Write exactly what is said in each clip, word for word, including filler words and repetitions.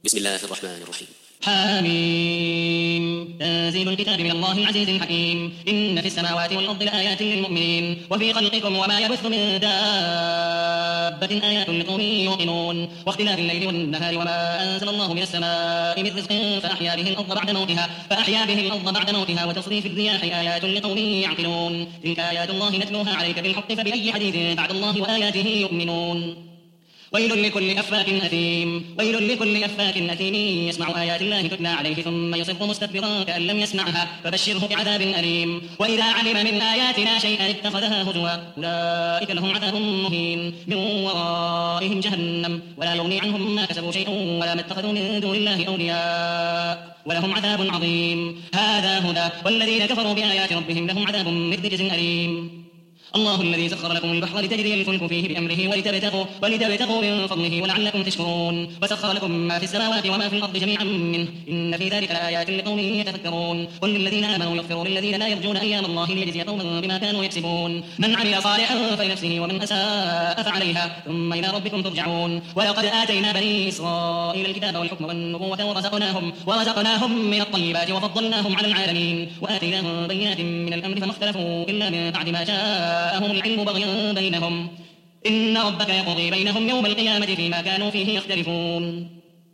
بسم الله الرحمن الرحيم. حميم. تنزيل الكتاب من الله العزيز الحكيم. إن في السماوات والأرض لآيات للمؤمنين وفي خلقكم وما يبث من دابة آيات لقوم يوقنون واختلاف الليل والنهار وما أنزل الله من السماء من رزق فأحيا به الأرض بعد موتها فأحيا به الأرض بعد موتها وتصريف الرياح آيات لقوم يعقلون. تلك آيات الله نتلوها عليك بالحق فبأي حديث بعد الله وآياته يؤمنون. ويل لكل أفاك أثيم ويل لكل أفاك أثيم يسمع آيات الله تتلى عليه ثم يصر مستكبرا كأن لم يسمعها فبشره بعذاب أليم. وإذا علم من آياتنا شيئا اتخذها هزوا أولئك لهم عذاب مهين من ورائهم جهنم ولا يغني عنهم ما كسبوا شيئا ولا ما اتخذوا من دون الله أولياء ولهم عذاب عظيم. هذا هدى والذين كفروا بآيات ربهم لهم عذاب من رجز أليم. الله الذي سخر لكم البحر لتجري الفلك فيه بأمره ولتبتغوا, ولتبتغوا من فضله ولعلكم تشكرون وسخر لكم ما في السماوات وما في الأرض جميعا منه إن في ذلك لآيات لقوم يتفكرون. قل للذين آمنوا يغفروا للذين لا يرجون أيام الله ليجزي قوما بما كانوا يكسبون من عمل صالحا فلنفسه ومن أساء فعليها ثم إلى ربكم ترجعون. ولقد آتينا بني إسرائيل الكتاب والحكم والنبوة ورزقناهم, ورزقناهم من الطيبات وفضلناهم على العالمين وآتيناهم بينات من الأمر فما اختلفوا إلا من بعد ما جاء هم العلم بغيا بينهم إن ربك يقضي بينهم يوم القيامة فيما كانوا فيه يختلفون.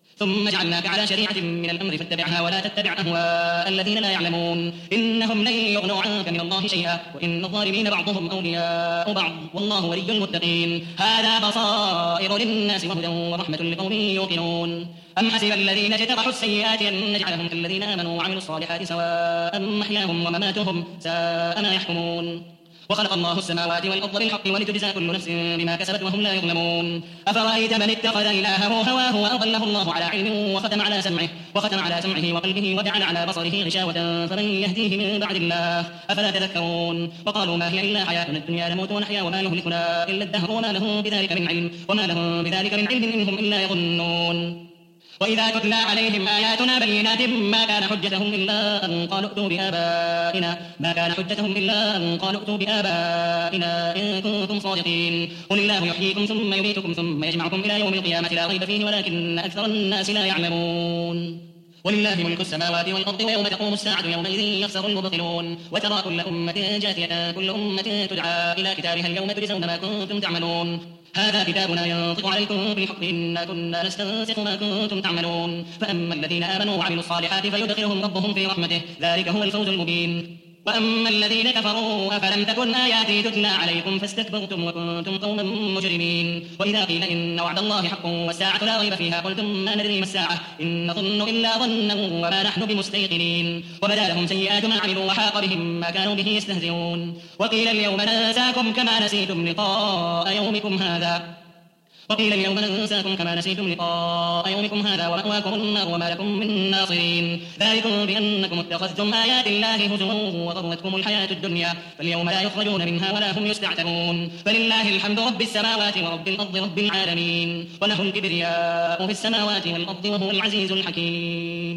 ثم جعلناك على شريعة من الأمر فاتبعها ولا تتبع أهواء الذين لا يعلمون إنهم لن يغنوا عنك من الله شيئا وإن الظالمين بعضهم أولياء بعض والله ولي المتقين. هذا بصائر للناس وهدى ورحمة لقوم يوقنون. أم حسب الذين اجترحوا السيئات أن نجعلهم كالذين آمنوا وعملوا الصالحات سواء محياهم ومماتهم ساء ما يحكمون. وخلق الله السماوات والأرض بالحق ولتجزى كل نفس بما كسبت وهم لا يظلمون. أفرأيت من اتخذ إلهه هواه وأضله الله على علم وختم على سمعه وختم على سمعه وقلبه وجعل على بصره غشاوة فمن يهديه من بعد الله أفلا تذكرون. وقالوا ما هي إلا حياتنا الدنيا نموت ونحيا وما يهلكنا إلا الدهر وما لهم بذلك من علم وما لهم بذلك من علم إن هم إلا يظنون. وإذا تتلى عليهم آياتنا بينات ما كان حجتهم إلا أن قالوا ائتوا بآبائنا ما كان حجتهم إلا أن قالوا ائتوا بآبائنا إن كنتم صادقين. قل الله يحييكم ثم يميتكم ثم يجمعكم إلى يوم القيامة لا ريب فيه ولكن أكثر الناس لا يعلمون. ولله ملك السماوات والأرض ويوم تقوم الساعة يومئذ يخسر المبطلون. وترى كل أمة جاثية كل أمة تدعى إلى كتابها اليوم تجزون ما كنتم تعملون. هذا كتابنا ينطق عليكم بالحق إنا كنا نستنسخ ما كنتم تعملون. فأما الذين آمنوا وعملوا الصالحات فيدخلهم ربهم في رحمته ذلك هو الفوز المبين. وأما الذين كفروا أفلم تكن آياتي تتلى عليكم فاستكبرتم وكنتم قوما مجرمين. وإذا قيل إن وعد الله حق والساعة لا ريب فيها قلتم ما ندري ما الساعة إن نظن إلا ظنا وما نحن بمستيقنين. وبدا لهم سيئات ما عملوا وحاق بهم ما كانوا به يستهزئون. وقيل اليوم ننساكم كما نسيتم لقاء يومكم هذا وقيل اليوم ننساكم كما نسيتم لقاء يومكم هذا ومأواكم النار وما لكم من ناصرين. ذلكم بأنكم اتخذتم آيات الله هزوا وغرتكم الحياة الدنيا فاليوم لا يخرجون منها ولا هم يستعتبون. فلله الحمد رب السماوات ورب الأرض رب العالمين وله الكبرياء في السماوات والأرض وهو العزيز الحكيم.